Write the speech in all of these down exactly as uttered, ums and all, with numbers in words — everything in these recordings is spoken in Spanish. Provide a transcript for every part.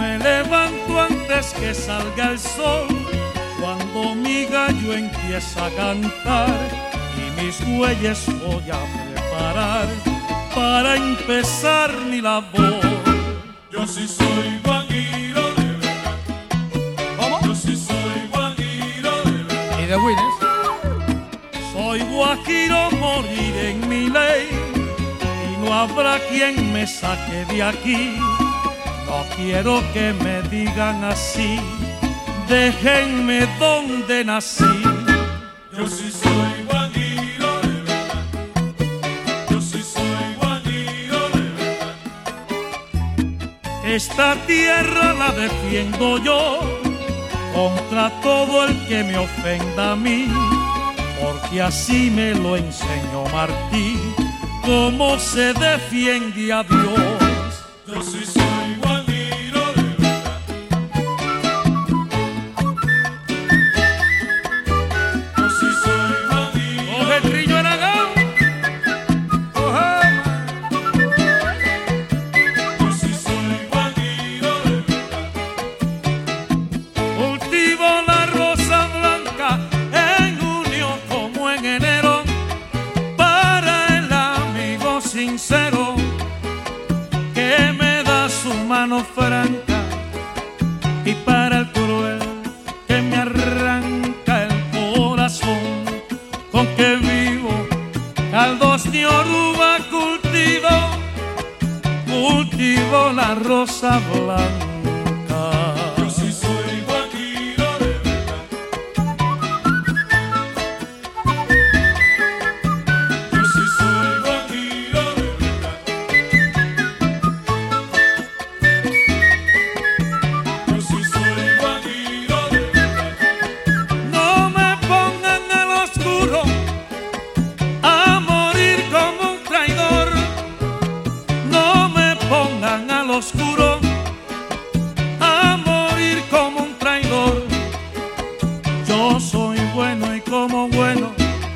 Me levanto antes que salga el sol, cuando mi gallo empieza a cantar, y mis bueyes voy a preparar para empezar mi labor. Yo sí soy guajiro de verdad. ¿Cómo? Yo sí soy guajiro de verdad. ¿Y de Winners? Soy guajiro, morir en mi ley, y no habrá quien me saque de aquí. No quiero que me digan así, déjenme donde nací. Yo sí soy guajiro de verdad. Yo sí soy guajiro de verdad. Esta tierra la defiendo yo contra todo el que me ofenda a mí, porque así me lo enseñó Martí, cómo se defiende a Dios. Yo sí soy guajiro de verdad. Yo sí soy guajiro. Coge el trillo Aragón. Yo sí soy guajiro de verdad. Cultivo la rosa blanca en junio como en enero, para el amigo sincero que me da su mano franca, y para el cruel que me arranca el corazón. Con que vivo, caldos de oruga cultivo, cultivo la rosa blanca. Yo sí soy guajiro de verdad. Yo sí soy guajiro de verdad. Yo sí soy guajiro de verdad. No me pongan al oscuro a morir como un traidor. No me pongan al oscuro a morir como un traidor. Yo soy bueno y como bueno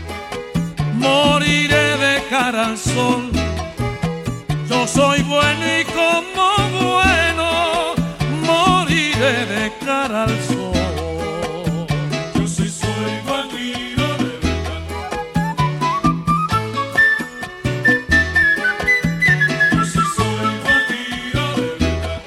moriré de cara al sol. Yo soy bueno y como bueno moriré de cara al sol. Yo sí soy guajiro de verdad. Yo sí soy guajiro de verdad.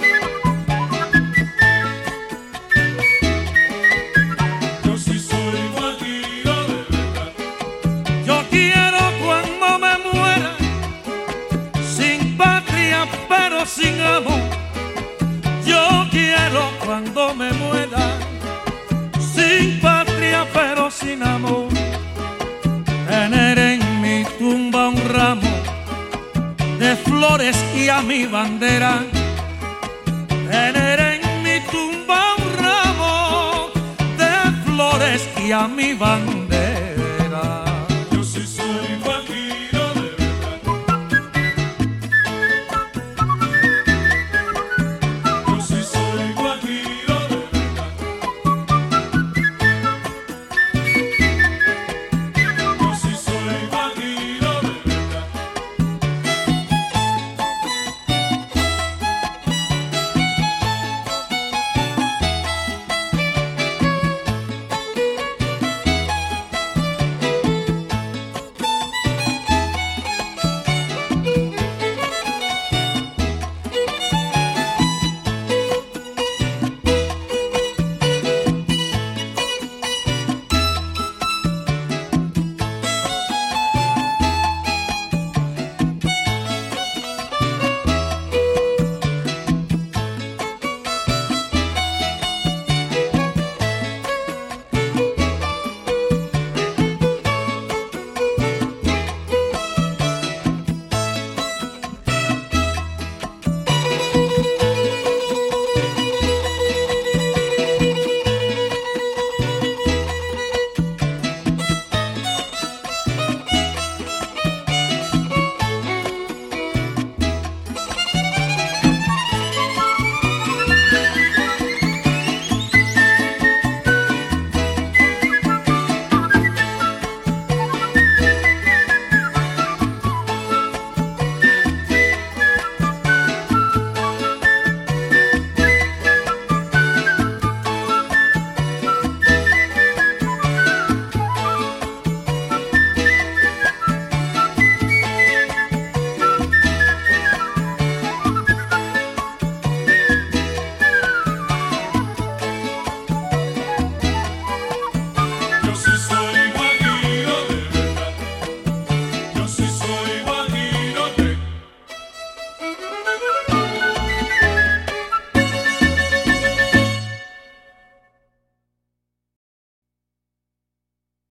Yo sí soy guajiro de verdad. Yo quiero cuando me muera, sin patria pero sin amor. Yo quiero cuando me muera, sin patria pero sin amor. Tener en mi tumba un ramo de flores y a mi bandera. Tener en mi tumba un ramo de flores y a mi bandera.